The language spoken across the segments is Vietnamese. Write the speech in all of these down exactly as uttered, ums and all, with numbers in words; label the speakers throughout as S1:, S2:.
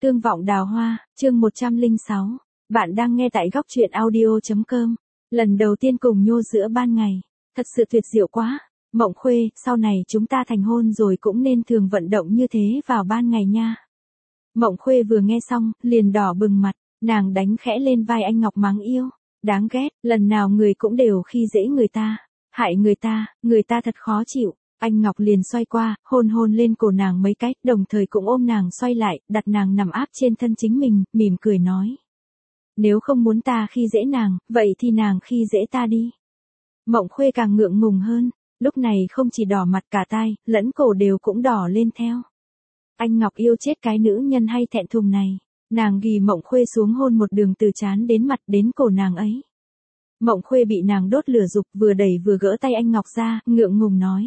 S1: Tương vọng đào hoa, chương một trăm lẻ sáu. Bạn đang nghe tại góc truyện audio chấm com. Lần đầu tiên cùng nhô giữa ban ngày. Thật sự tuyệt diệu quá. Mộng Khuê, sau này chúng ta thành hôn rồi cũng nên thường vận động như thế vào ban ngày nha. Mộng Khuê vừa nghe xong, liền đỏ bừng mặt, nàng đánh khẽ lên vai anh Ngọc mắng yêu. Đáng ghét, lần nào người cũng đều khi dễ người ta, hại người ta, người ta thật khó chịu. Anh Ngọc liền xoay qua, hôn hôn lên cổ nàng mấy cái, đồng thời cũng ôm nàng xoay lại, đặt nàng nằm áp trên thân chính mình, mỉm cười nói. Nếu không muốn ta khi dễ nàng, vậy thì nàng khi dễ ta đi. Mộng Khuê càng ngượng ngùng hơn, lúc này không chỉ đỏ mặt cả tai, lẫn cổ đều cũng đỏ lên theo. Anh Ngọc yêu chết cái nữ nhân hay thẹn thùng này, nàng ghì Mộng Khuê xuống hôn một đường từ trán đến mặt đến cổ nàng ấy. Mộng Khuê bị nàng đốt lửa dục, vừa đẩy vừa gỡ tay anh Ngọc ra, ngượng ngùng nói.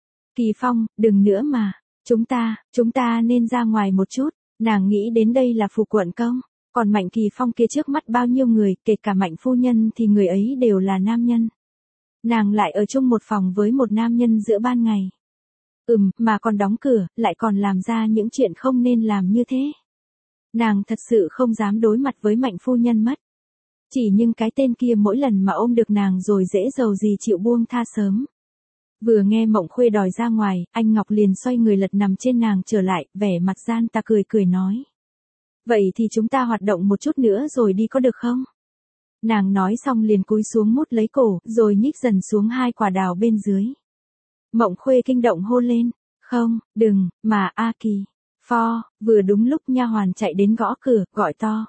S1: Kỳ Phong, đừng nữa mà, chúng ta, chúng ta nên ra ngoài một chút, nàng nghĩ đến đây là phủ quận công, còn Mạnh Kỳ Phong kia trước mắt bao nhiêu người, kể cả Mạnh phu nhân thì người ấy đều là nam nhân. Nàng lại ở chung một phòng với một nam nhân giữa ban ngày. Ừm, mà còn đóng cửa, lại còn làm ra những chuyện không nên làm như thế. Nàng thật sự không dám đối mặt với Mạnh phu nhân mất. Chỉ nhưng cái tên kia mỗi lần mà ôm được nàng rồi dễ dầu gì chịu buông tha sớm. Vừa nghe Mộng Khuê đòi ra ngoài, anh Ngọc liền xoay người lật nằm trên nàng trở lại, vẻ mặt gian ta cười cười nói. Vậy thì chúng ta hoạt động một chút nữa rồi đi có được không? Nàng nói xong liền cúi xuống mút lấy cổ, rồi nhích dần xuống hai quả đào bên dưới. Mộng Khuê kinh động hôn lên. Không, đừng, mà A Kỳ. Pho, vừa đúng lúc nha hoàn chạy đến gõ cửa, gọi to.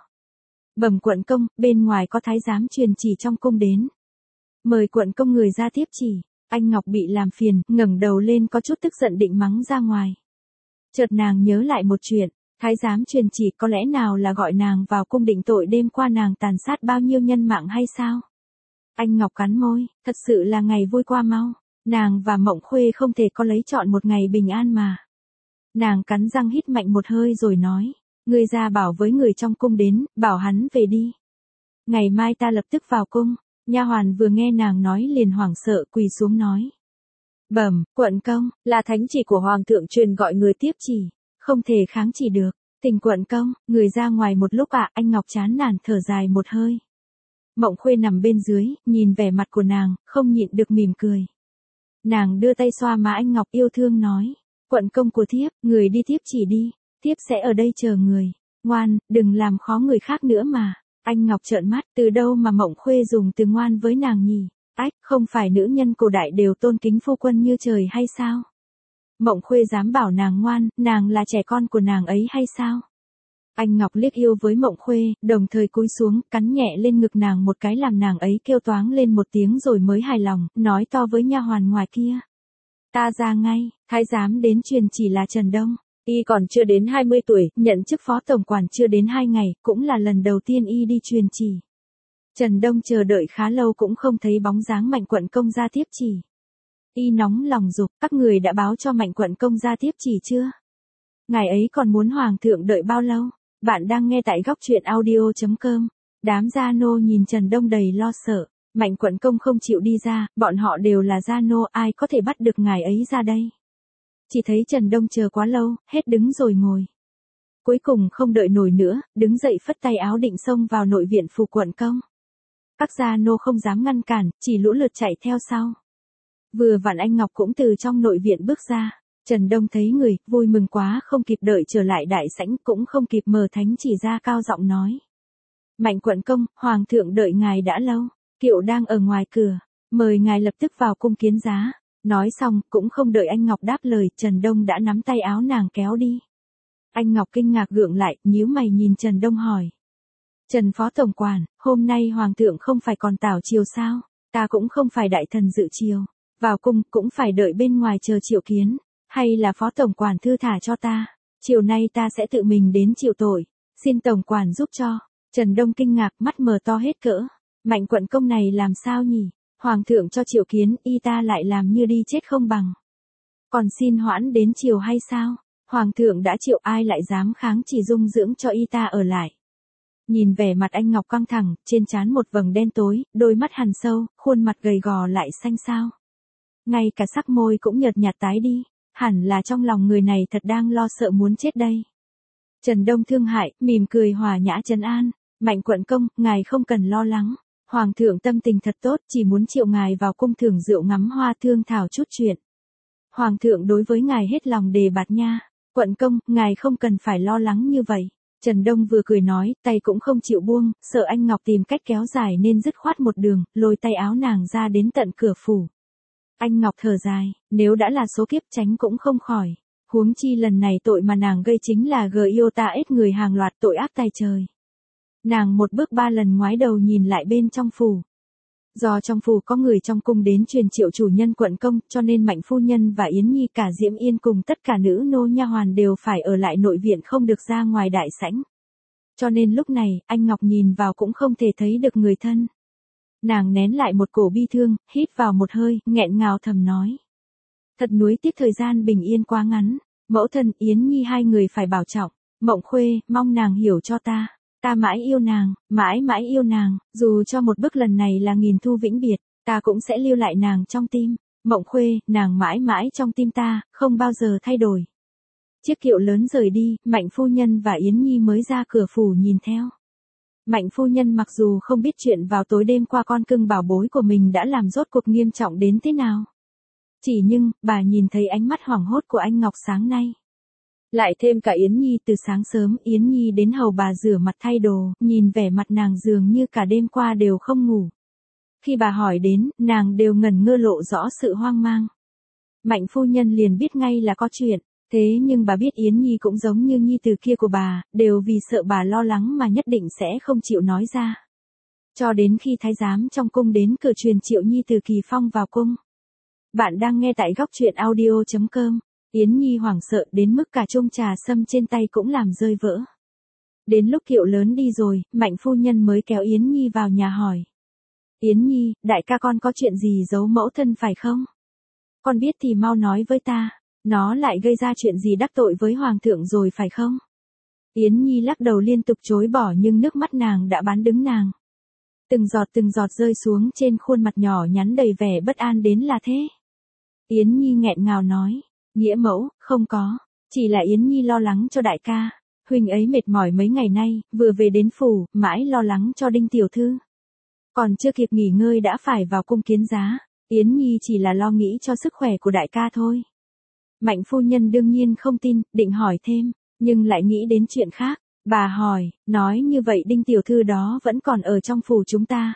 S1: Bẩm quận công, bên ngoài có thái giám truyền chỉ trong cung đến. Mời quận công người ra tiếp chỉ. Anh Ngọc bị làm phiền, ngẩng đầu lên có chút tức giận định mắng ra ngoài. Chợt nàng nhớ lại một chuyện, thái giám truyền chỉ có lẽ nào là gọi nàng vào cung định tội đêm qua nàng tàn sát bao nhiêu nhân mạng hay sao? Anh Ngọc cắn môi, thật sự là ngày vui qua mau, nàng và Mộng Khuê không thể có lấy chọn một ngày bình an mà. Nàng cắn răng hít mạnh một hơi rồi nói, ngươi ra bảo với người trong cung đến, bảo hắn về đi. Ngày mai ta lập tức vào cung. Nha hoàn vừa nghe nàng nói liền hoảng sợ quỳ xuống nói. Bẩm, quận công, là thánh chỉ của hoàng thượng truyền gọi người tiếp chỉ, không thể kháng chỉ được. Tình quận công, người ra ngoài một lúc ạ. À, anh Ngọc chán nản thở dài một hơi. Mộng Khuê nằm bên dưới, nhìn vẻ mặt của nàng, không nhịn được mỉm cười. Nàng đưa tay xoa má anh Ngọc yêu thương nói. Quận công của thiếp, người đi tiếp chỉ đi, thiếp sẽ ở đây chờ người. Ngoan, đừng làm khó người khác nữa mà. Anh Ngọc trợn mắt, từ đâu mà Mộng Khuê dùng từ ngoan với nàng nhỉ? Ách, không phải nữ nhân cổ đại đều tôn kính phu quân như trời hay sao? Mộng Khuê dám bảo nàng ngoan, nàng là trẻ con của nàng ấy hay sao? Anh Ngọc liếc yêu với Mộng Khuê, đồng thời cúi xuống, cắn nhẹ lên ngực nàng một cái làm nàng ấy kêu toáng lên một tiếng rồi mới hài lòng, nói to với nha hoàn ngoài kia. Ta ra ngay, thái giám đến truyền chỉ là Trần Đông. Y còn chưa đến hai mươi tuổi, nhận chức phó tổng quản chưa đến hai ngày, cũng là lần đầu tiên y đi truyền chỉ. Trần Đông chờ đợi khá lâu cũng không thấy bóng dáng Mạnh quận công ra tiếp chỉ. Y nóng lòng giục, các người đã báo cho Mạnh quận công ra tiếp chỉ chưa? Ngài ấy còn muốn hoàng thượng đợi bao lâu? Bạn đang nghe tại góc truyện audio chấm com. Đám gia nô nhìn Trần Đông đầy lo sợ, Mạnh quận công không chịu đi ra, bọn họ đều là gia nô, ai có thể bắt được ngài ấy ra đây? Chỉ thấy Trần Đông chờ quá lâu, hết đứng rồi ngồi. Cuối cùng không đợi nổi nữa, đứng dậy phất tay áo định xông vào nội viện phủ quận công. Các gia nô không dám ngăn cản, chỉ lũ lượt chạy theo sau. Vừa vặn anh Ngọc cũng từ trong nội viện bước ra. Trần Đông thấy người, vui mừng quá không kịp đợi trở lại đại sảnh cũng không kịp mở thánh chỉ ra cao giọng nói. Mạnh quận công, hoàng thượng đợi ngài đã lâu, kiệu đang ở ngoài cửa, mời ngài lập tức vào cung kiến giá. Nói xong, cũng không đợi anh Ngọc đáp lời, Trần Đông đã nắm tay áo nàng kéo đi. Anh Ngọc kinh ngạc gượng lại, nhíu mày nhìn Trần Đông hỏi. Trần phó tổng quản, hôm nay hoàng thượng không phải còn tảo triều sao? Ta cũng không phải đại thần dự triều. Vào cung cũng phải đợi bên ngoài chờ triệu kiến. Hay là phó tổng quản thư thả cho ta? Chiều nay ta sẽ tự mình đến chịu tội. Xin tổng quản giúp cho. Trần Đông kinh ngạc, mắt mở to hết cỡ. Mạnh quận công này làm sao nhỉ? Hoàng thượng cho triệu kiến, y ta lại làm như đi chết không bằng. Còn xin hoãn đến chiều hay sao? Hoàng thượng đã triệu, ai lại dám kháng chỉ dung dưỡng cho y ta ở lại. Nhìn vẻ mặt anh Ngọc căng thẳng, trên trán một vầng đen tối, đôi mắt hằn sâu, khuôn mặt gầy gò lại xanh xao. Ngay cả sắc môi cũng nhợt nhạt tái đi, hẳn là trong lòng người này thật đang lo sợ muốn chết đây. Trần Đông thương hại, mỉm cười hòa nhã trấn an. Mạnh quận công, ngài không cần lo lắng. Hoàng thượng tâm tình thật tốt, chỉ muốn triệu ngài vào cung thưởng rượu ngắm hoa thương thảo chút chuyện. Hoàng thượng đối với ngài hết lòng đề bạt nha. Quận công, ngài không cần phải lo lắng như vậy. Trần Đông vừa cười nói, tay cũng không chịu buông, sợ anh Ngọc tìm cách kéo dài nên dứt khoát một đường, lôi tay áo nàng ra đến tận cửa phủ. Anh Ngọc thở dài, nếu đã là số kiếp tránh cũng không khỏi. Huống chi lần này tội mà nàng gây chính là gờ yêu ta ết người hàng loạt tội ác tài trời. Nàng một bước ba lần ngoái đầu nhìn lại bên trong phủ. Do trong phủ có người trong cung đến truyền triệu chủ nhân quận công, cho nên Mạnh phu nhân và Yến Nhi cả Diễm Yên cùng tất cả nữ nô nha hoàn đều phải ở lại nội viện không được ra ngoài đại sảnh. Cho nên lúc này, anh Ngọc nhìn vào cũng không thể thấy được người thân. Nàng nén lại một cổ bi thương, hít vào một hơi, nghẹn ngào thầm nói. Thật nuối tiếc thời gian bình yên quá ngắn, mẫu thân Yến Nhi hai người phải bảo trọng, Mộng Khuê, mong nàng hiểu cho ta. Ta mãi yêu nàng, mãi mãi yêu nàng, dù cho một bước lần này là nghìn thu vĩnh biệt, ta cũng sẽ lưu lại nàng trong tim. Mộng Khuê, nàng mãi mãi trong tim ta, không bao giờ thay đổi. Chiếc kiệu lớn rời đi, Mạnh phu nhân và Yến Nhi mới ra cửa phủ nhìn theo. Mạnh phu nhân mặc dù không biết chuyện vào tối đêm qua con cưng bảo bối của mình đã làm rốt cuộc nghiêm trọng đến thế nào. Chỉ nhưng, bà nhìn thấy ánh mắt hoảng hốt của anh Ngọc sáng nay. Lại thêm cả Yến Nhi từ sáng sớm, Yến Nhi đến hầu bà rửa mặt thay đồ, nhìn vẻ mặt nàng dường như cả đêm qua đều không ngủ. Khi bà hỏi đến, nàng đều ngẩn ngơ lộ rõ sự hoang mang. Mạnh phu nhân liền biết ngay là có chuyện, thế nhưng bà biết Yến Nhi cũng giống như Nhi từ kia của bà, đều vì sợ bà lo lắng mà nhất định sẽ không chịu nói ra. Cho đến khi thái giám trong cung đến cửa truyền triệu Nhi từ Kỳ Phong vào cung. Bạn đang nghe tại góc truyện audio chấm com. Yến Nhi hoảng sợ đến mức cả chung trà sâm trên tay cũng làm rơi vỡ. Đến lúc kiệu lớn đi rồi, Mạnh phu nhân mới kéo Yến Nhi vào nhà hỏi. Yến Nhi, đại ca con có chuyện gì giấu mẫu thân phải không? Con biết thì mau nói với ta, nó lại gây ra chuyện gì đắc tội với hoàng thượng rồi phải không? Yến Nhi lắc đầu liên tục chối bỏ nhưng nước mắt nàng đã bán đứng nàng. Từng giọt từng giọt rơi xuống trên khuôn mặt nhỏ nhắn đầy vẻ bất an đến là thế. Yến Nhi nghẹn ngào nói. Nghĩa mẫu, không có, chỉ là Yến Nhi lo lắng cho đại ca, huynh ấy mệt mỏi mấy ngày nay, vừa về đến phủ, mãi lo lắng cho Đinh tiểu thư. Còn chưa kịp nghỉ ngơi đã phải vào cung kiến giá, Yến Nhi chỉ là lo nghĩ cho sức khỏe của đại ca thôi. Mạnh phu nhân đương nhiên không tin, định hỏi thêm, nhưng lại nghĩ đến chuyện khác, bà hỏi, nói như vậy Đinh tiểu thư đó vẫn còn ở trong phủ chúng ta.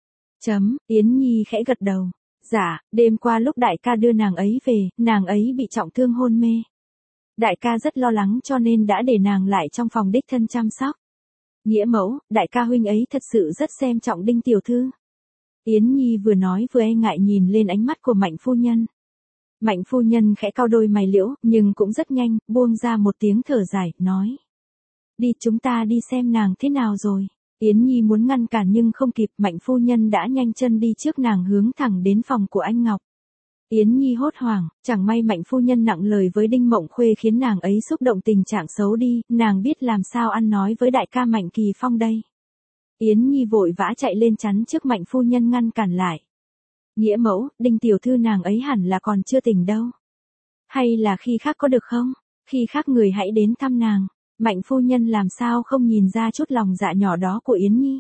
S1: Chấm, Yến Nhi khẽ gật đầu. Dạ, đêm qua lúc đại ca đưa nàng ấy về, nàng ấy bị trọng thương hôn mê. Đại ca rất lo lắng cho nên đã để nàng lại trong phòng đích thân chăm sóc. Nghĩa mẫu, đại ca huynh ấy thật sự rất xem trọng Đinh tiểu thư. Yến Nhi vừa nói vừa e ngại nhìn lên ánh mắt của Mạnh phu nhân. Mạnh phu nhân khẽ cau đôi mày liễu, nhưng cũng rất nhanh, buông ra một tiếng thở dài, nói. Đi chúng ta đi xem nàng thế nào rồi. Yến Nhi muốn ngăn cản nhưng không kịp, Mạnh phu nhân đã nhanh chân đi trước nàng hướng thẳng đến phòng của anh Ngọc. Yến Nhi hốt hoảng, chẳng may Mạnh phu nhân nặng lời với Đinh Mộng Khuê khiến nàng ấy xúc động tình trạng xấu đi, nàng biết làm sao ăn nói với đại ca Mạnh Kỳ Phong đây. Yến Nhi vội vã chạy lên chắn trước Mạnh phu nhân ngăn cản lại. Nghĩa mẫu, Đinh tiểu thư nàng ấy hẳn là còn chưa tỉnh đâu. Hay là khi khác có được không? Khi khác người hãy đến thăm nàng. Mạnh phu nhân làm sao không nhìn ra chút lòng dạ nhỏ đó của Yến Nhi.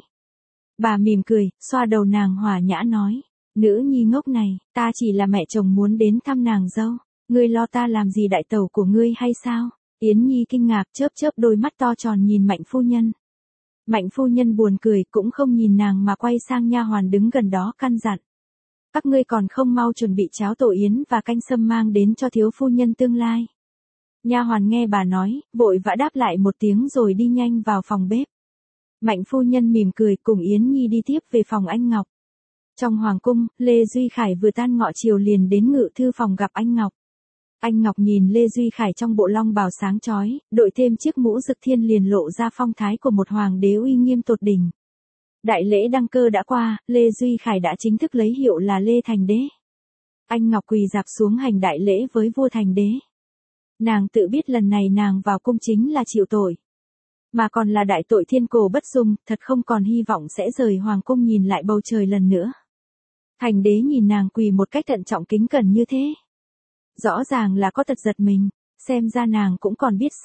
S1: Bà mỉm cười, xoa đầu nàng hòa nhã nói. Nữ nhi ngốc này, ta chỉ là mẹ chồng muốn đến thăm nàng dâu. Ngươi lo ta làm gì đại tẩu của ngươi hay sao? Yến Nhi kinh ngạc chớp chớp đôi mắt to tròn nhìn Mạnh phu nhân. Mạnh phu nhân buồn cười cũng không nhìn nàng mà quay sang nha hoàn đứng gần đó căn dặn. Các ngươi còn không mau chuẩn bị cháo tổ yến và canh sâm mang đến cho thiếu phu nhân tương lai. Nha hoàn nghe bà nói, vội vã đáp lại một tiếng rồi đi nhanh vào phòng bếp. Mạnh phu nhân mỉm cười cùng Yến Nhi đi tiếp về phòng anh Ngọc. Trong hoàng cung, Lê Duy Khải vừa tan ngọ chiều liền đến ngự thư phòng gặp anh Ngọc. Anh Ngọc nhìn Lê Duy Khải trong bộ long bào sáng chói, đội thêm chiếc mũ rực thiên liền lộ ra phong thái của một hoàng đế uy nghiêm tột đỉnh. Đại lễ đăng cơ đã qua, Lê Duy Khải đã chính thức lấy hiệu là Lê Thành Đế. Anh Ngọc quỳ dạp xuống hành đại lễ với vua Thành Đế. Nàng tự biết lần này nàng vào cung chính là chịu tội. Mà còn là đại tội thiên cổ bất dung, thật không còn hy vọng sẽ rời hoàng cung nhìn lại bầu trời lần nữa. Thành Đế nhìn nàng quỳ một cách thận trọng kính cẩn như thế. Rõ ràng là có tật giật mình, xem ra nàng cũng còn biết sợ.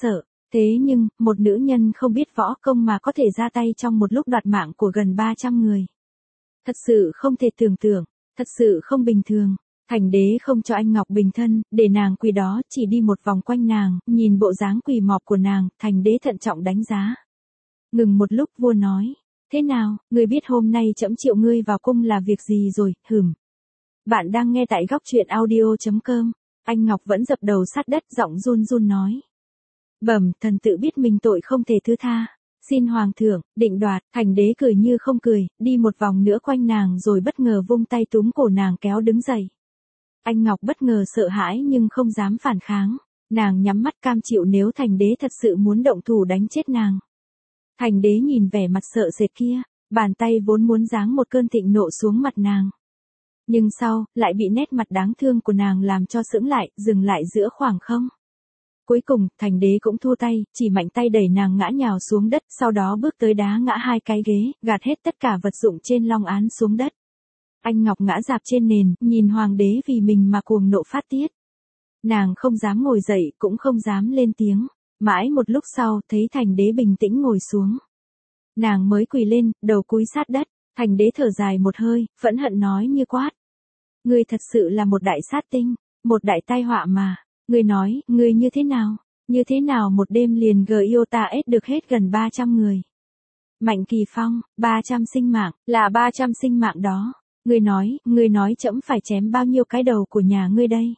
S1: Thế nhưng, một nữ nhân không biết võ công mà có thể ra tay trong một lúc đoạt mạng của gần ba trăm người. Thật sự không thể tưởng tượng, thật sự không bình thường. Thành đế không cho anh Ngọc bình thân, để nàng quỳ đó, chỉ đi một vòng quanh nàng, nhìn bộ dáng quỳ mọp của nàng, thành đế thận trọng đánh giá. Ngừng một lúc vua nói, thế nào, ngươi biết hôm nay trẫm triệu ngươi vào cung là việc gì rồi, hửm. Bạn đang nghe tại góc truyện audio.com, anh Ngọc vẫn dập đầu sát đất giọng run run nói. Bẩm, thần tự biết mình tội không thể thứ tha. Xin hoàng thượng, định đoạt, thành đế cười như không cười, đi một vòng nữa quanh nàng rồi bất ngờ vung tay túm cổ nàng kéo đứng dậy. Anh Ngọc bất ngờ sợ hãi nhưng không dám phản kháng, nàng nhắm mắt cam chịu nếu thành đế thật sự muốn động thủ đánh chết nàng. Thành đế nhìn vẻ mặt sợ sệt kia, bàn tay vốn muốn giáng một cơn thịnh nộ xuống mặt nàng. Nhưng sau, lại bị nét mặt đáng thương của nàng làm cho sững lại, dừng lại giữa khoảng không. Cuối cùng, thành đế cũng thua tay, chỉ mạnh tay đẩy nàng ngã nhào xuống đất, sau đó bước tới đá ngã hai cái ghế, gạt hết tất cả vật dụng trên long án xuống đất. Anh Ngọc ngã dạp trên nền, nhìn hoàng đế vì mình mà cuồng nộ phát tiết. Nàng không dám ngồi dậy, cũng không dám lên tiếng. Mãi một lúc sau, thấy thành đế bình tĩnh ngồi xuống. Nàng mới quỳ lên, đầu cúi sát đất, thành đế thở dài một hơi, phẫn hận nói như quát. Ngươi thật sự là một đại sát tinh, một đại tai họa mà. Ngươi nói, ngươi như thế nào? Như thế nào một đêm liền gờ yêu ta ết được hết gần ba trăm người? Mạnh Kỳ Phong, ba trăm sinh mạng, là ba trăm sinh mạng đó. Ngươi nói, ngươi nói trẫm phải chém bao nhiêu cái đầu của nhà ngươi đây?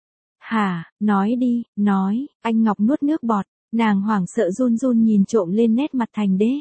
S1: Hả, nói đi, nói, anh Ngọc nuốt nước bọt, nàng hoảng sợ run run nhìn trộm lên nét mặt thành đế.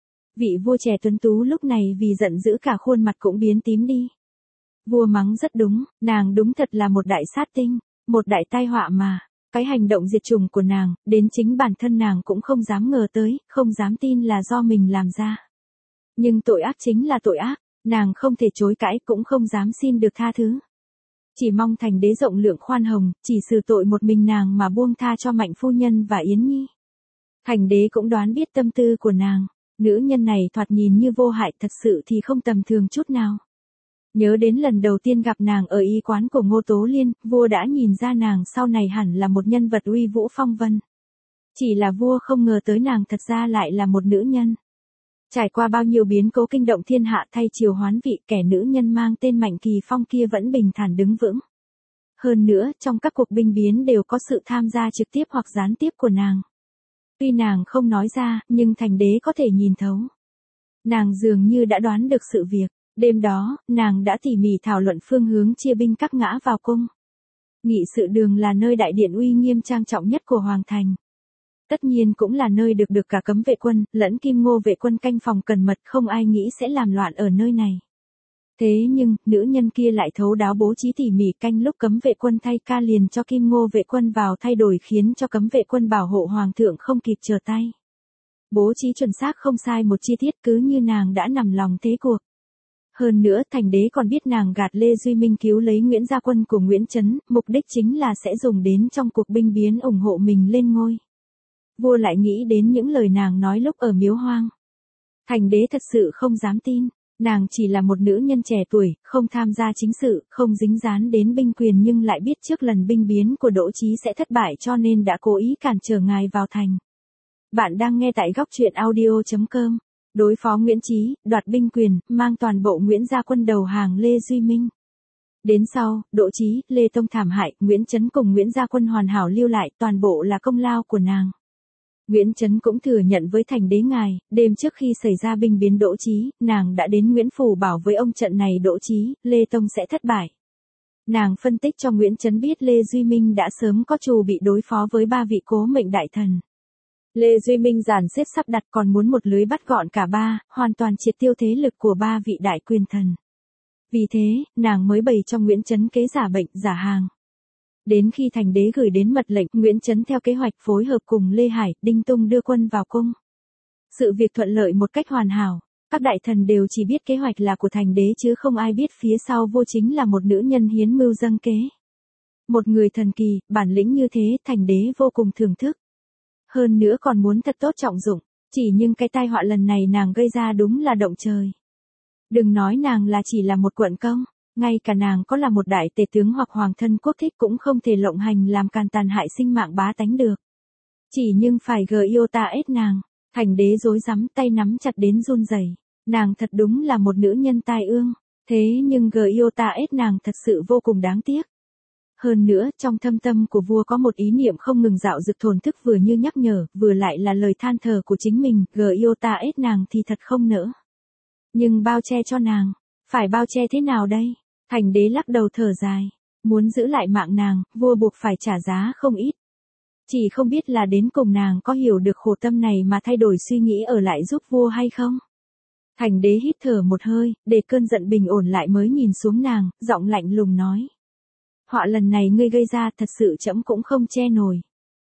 S1: Vị vua trẻ tuấn tú lúc này vì giận dữ cả khuôn mặt cũng biến tím đi. Vua mắng rất đúng, nàng đúng thật là một đại sát tinh, một đại tai họa mà. Cái hành động diệt chủng của nàng, đến chính bản thân nàng cũng không dám ngờ tới, không dám tin là do mình làm ra. Nhưng tội ác chính là tội ác, nàng không thể chối cãi cũng không dám xin được tha thứ. Chỉ mong thành đế rộng lượng khoan hồng, chỉ xử tội một mình nàng mà buông tha cho Mạnh phu nhân và Yến Nhi. Thành đế cũng đoán biết tâm tư của nàng, nữ nhân này thoạt nhìn như vô hại thật sự thì không tầm thường chút nào. Nhớ đến lần đầu tiên gặp nàng ở y quán của Ngô Tố Liên, vua đã nhìn ra nàng sau này hẳn là một nhân vật uy vũ phong vân. Chỉ là vua không ngờ tới nàng thật ra lại là một nữ nhân. Trải qua bao nhiêu biến cố kinh động thiên hạ thay chiều hoán vị, kẻ nữ nhân mang tên Mạnh Kỳ Phong kia vẫn bình thản đứng vững. Hơn nữa, trong các cuộc binh biến đều có sự tham gia trực tiếp hoặc gián tiếp của nàng. Tuy nàng không nói ra, nhưng thành đế có thể nhìn thấu. Nàng dường như đã đoán được sự việc. Đêm đó, nàng đã tỉ mỉ thảo luận phương hướng chia binh các ngã vào cung. Nghị sự đường là nơi đại điện uy nghiêm trang trọng nhất của Hoàng thành. Tất nhiên cũng là nơi được được cả cấm vệ quân, lẫn Kim Ngô vệ quân canh phòng cẩn mật, không ai nghĩ sẽ làm loạn ở nơi này. Thế nhưng, nữ nhân kia lại thấu đáo bố trí tỉ mỉ canh lúc cấm vệ quân thay ca liền cho Kim Ngô vệ quân vào thay đổi khiến cho cấm vệ quân bảo hộ Hoàng thượng không kịp trở tay. Bố trí chuẩn xác không sai một chi tiết cứ như nàng đã nằm lòng thế cuộc. Hơn nữa thành đế còn biết nàng gạt Lê Duy Minh cứu lấy Nguyễn Gia Quân của Nguyễn Trấn, mục đích chính là sẽ dùng đến trong cuộc binh biến ủng hộ mình lên ngôi. Vua lại nghĩ đến những lời nàng nói lúc ở Miếu Hoang. Thành đế thật sự không dám tin, nàng chỉ là một nữ nhân trẻ tuổi, không tham gia chính sự, không dính dán đến binh quyền nhưng lại biết trước lần binh biến của Đỗ Chí sẽ thất bại cho nên đã cố ý cản trở ngài vào thành. Bạn đang nghe tại góc truyện audio.com. Đối phó Nguyễn Chí, đoạt binh quyền, mang toàn bộ Nguyễn Gia Quân đầu hàng Lê Duy Minh. Đến sau, Đỗ Chí, Lê Tông thảm hại, Nguyễn Trấn cùng Nguyễn Gia Quân hoàn hảo lưu lại, toàn bộ là công lao của nàng. Nguyễn Trấn cũng thừa nhận với thành đế ngài, đêm trước khi xảy ra binh biến Đỗ Chí, nàng đã đến Nguyễn Phủ bảo với ông trận này Đỗ Chí, Lê Tông sẽ thất bại. Nàng phân tích cho Nguyễn Trấn biết Lê Duy Minh đã sớm có trù bị đối phó với ba vị cố mệnh đại thần. Lê Duy Minh dàn xếp sắp đặt còn muốn một lưới bắt gọn cả ba, hoàn toàn triệt tiêu thế lực của ba vị đại quyền thần. Vì thế, nàng mới bày cho Nguyễn Trấn kế giả bệnh, giả hàng. Đến khi thành đế gửi đến mật lệnh, Nguyễn Trấn theo kế hoạch phối hợp cùng Lê Hải, Đinh Tung đưa quân vào cung. Sự việc thuận lợi một cách hoàn hảo, các đại thần đều chỉ biết kế hoạch là của thành đế chứ không ai biết phía sau vô chính là một nữ nhân hiến mưu dâng kế. Một người thần kỳ, bản lĩnh như thế thành đế vô cùng thưởng thức. Hơn nữa còn muốn thật tốt trọng dụng, chỉ nhưng cái tai họa lần này nàng gây ra đúng là động trời. Đừng nói nàng là chỉ là một quận công, ngay cả nàng có là một đại tể tướng hoặc hoàng thân quốc thích cũng không thể lộng hành làm càn tàn hại sinh mạng bá tánh được. Chỉ nhưng phải gờ yêu ta ết nàng. Thành đế rối rắm tay nắm chặt đến run rẩy. Nàng thật đúng là một nữ nhân tai ương. Thế nhưng gờ yêu ta ết nàng thật sự vô cùng đáng tiếc. Hơn nữa, trong thâm tâm của vua có một ý niệm không ngừng dạo dực thổn thức vừa như nhắc nhở, vừa lại là lời than thở của chính mình, gờ yêu ta ết nàng thì thật không nỡ. Nhưng bao che cho nàng, phải bao che thế nào đây? Thành đế lắc đầu thở dài, muốn giữ lại mạng nàng, vua buộc phải trả giá không ít. Chỉ không biết là đến cùng nàng có hiểu được khổ tâm này mà thay đổi suy nghĩ ở lại giúp vua hay không? Thành đế hít thở một hơi, để cơn giận bình ổn lại mới nhìn xuống nàng, giọng lạnh lùng nói. Họa lần này ngươi gây ra thật sự trẫm cũng không che nổi.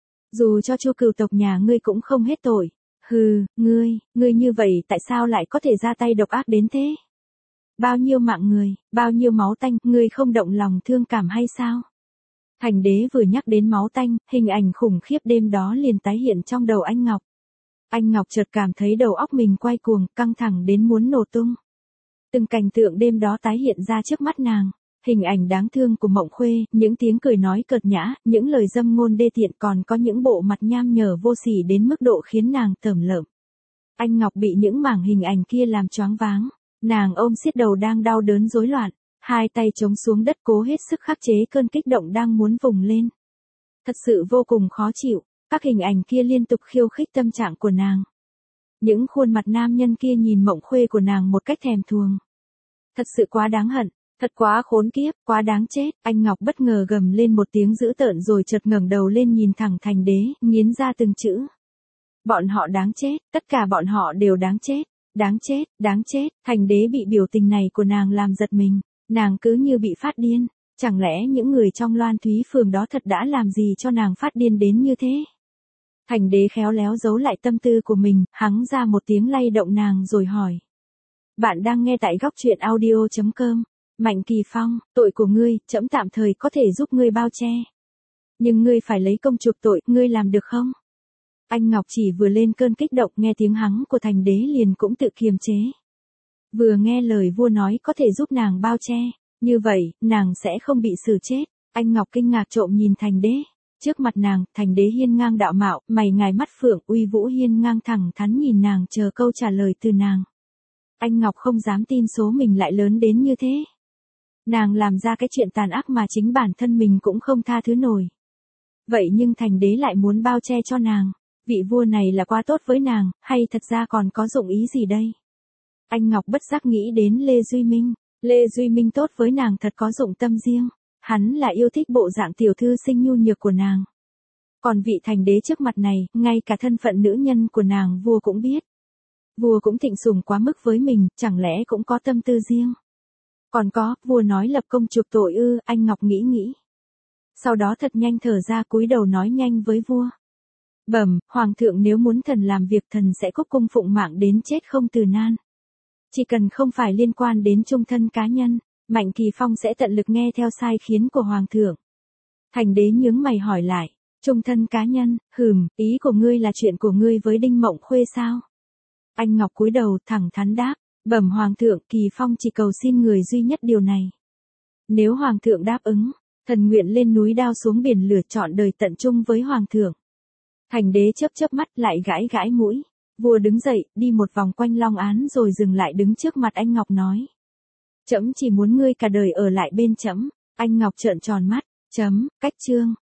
S1: Dù cho Chu cừu tộc nhà ngươi cũng không hết tội. Hừ, ngươi, ngươi như vậy tại sao lại có thể ra tay độc ác đến thế? Bao nhiêu mạng người, bao nhiêu máu tanh, ngươi không động lòng thương cảm hay sao? Thành đế vừa nhắc đến máu tanh, hình ảnh khủng khiếp đêm đó liền tái hiện trong đầu anh Ngọc. Anh Ngọc chợt cảm thấy đầu óc mình quay cuồng, căng thẳng đến muốn nổ tung. Từng cảnh tượng đêm đó tái hiện ra trước mắt nàng. Hình ảnh đáng thương của Mộng Khuê, những tiếng cười nói cợt nhã, những lời dâm ngôn đê tiện, còn có những bộ mặt nham nhở vô sỉ đến mức độ khiến nàng tởm lợm. Anh Ngọc bị những mảng hình ảnh kia làm choáng váng, nàng ôm siết đầu đang đau đớn rối loạn, hai tay chống xuống đất cố hết sức khắc chế cơn kích động đang muốn vùng lên. Thật sự vô cùng khó chịu, các hình ảnh kia liên tục khiêu khích tâm trạng của nàng. Những khuôn mặt nam nhân kia nhìn Mộng Khuê của nàng một cách thèm thuồng. Thật sự quá đáng hận. Thật quá khốn kiếp, quá đáng chết, anh Ngọc bất ngờ gầm lên một tiếng dữ tợn rồi chợt ngẩng đầu lên nhìn thẳng Thành đế, nghiến ra từng chữ. Bọn họ đáng chết, tất cả bọn họ đều đáng chết, đáng chết, đáng chết, Thành đế bị biểu tình này của nàng làm giật mình, nàng cứ như bị phát điên, chẳng lẽ những người trong Loan Thúy Phường đó thật đã làm gì cho nàng phát điên đến như thế? Thành đế khéo léo giấu lại tâm tư của mình, hắng ra một tiếng lay động nàng rồi hỏi. Bạn đang nghe tại góc truyện audio chấm com. Mạnh Kỳ Phong, tội của ngươi, trẫm tạm thời có thể giúp ngươi bao che. Nhưng ngươi phải lấy công chuộc tội, ngươi làm được không? Anh Ngọc chỉ vừa lên cơn kích động nghe tiếng hắng của Thành đế liền cũng tự kiềm chế. Vừa nghe lời vua nói có thể giúp nàng bao che, như vậy, nàng sẽ không bị xử chết. Anh Ngọc kinh ngạc trộm nhìn Thành đế. Trước mặt nàng, Thành đế hiên ngang đạo mạo, mày ngài mắt phượng, uy vũ hiên ngang thẳng thắn nhìn nàng chờ câu trả lời từ nàng. Anh Ngọc không dám tin số mình lại lớn đến như thế. Nàng làm ra cái chuyện tàn ác mà chính bản thân mình cũng không tha thứ nổi. Vậy nhưng Thành đế lại muốn bao che cho nàng. Vị vua này là quá tốt với nàng, hay thật ra còn có dụng ý gì đây? Anh Ngọc bất giác nghĩ đến Lê Duy Minh. Lê Duy Minh tốt với nàng thật có dụng tâm riêng. Hắn là yêu thích bộ dạng tiểu thư sinh nhu nhược của nàng. Còn vị Thành đế trước mặt này, ngay cả thân phận nữ nhân của nàng vua cũng biết. Vua cũng thịnh sủng quá mức với mình, chẳng lẽ cũng có tâm tư riêng? Còn có, vua nói lập công chuộc tội ư, anh Ngọc nghĩ nghĩ. Sau đó thật nhanh thở ra cúi đầu nói nhanh với vua. Bẩm, hoàng thượng nếu muốn thần làm việc thần sẽ cúc cung phụng mạng đến chết không từ nan. Chỉ cần không phải liên quan đến chung thân cá nhân, Mạnh Kỳ Phong sẽ tận lực nghe theo sai khiến của hoàng thượng. Thành đế nhướng mày hỏi lại, chung thân cá nhân, hừm, ý của ngươi là chuyện của ngươi với Đinh Mộng Khuê sao? Anh Ngọc cúi đầu thẳng thắn đáp. Bẩm hoàng thượng, Kỳ Phong chỉ cầu xin người duy nhất điều này. Nếu hoàng thượng đáp ứng, thần nguyện lên núi đao xuống biển lửa chọn đời tận chung với hoàng thượng. Thành đế chớp chớp mắt lại gãi gãi mũi. Vua đứng dậy, đi một vòng quanh long án rồi dừng lại đứng trước mặt anh Ngọc nói. Trẫm chỉ muốn ngươi cả đời ở lại bên trẫm. Anh Ngọc trợn tròn mắt, chấm, cách chương.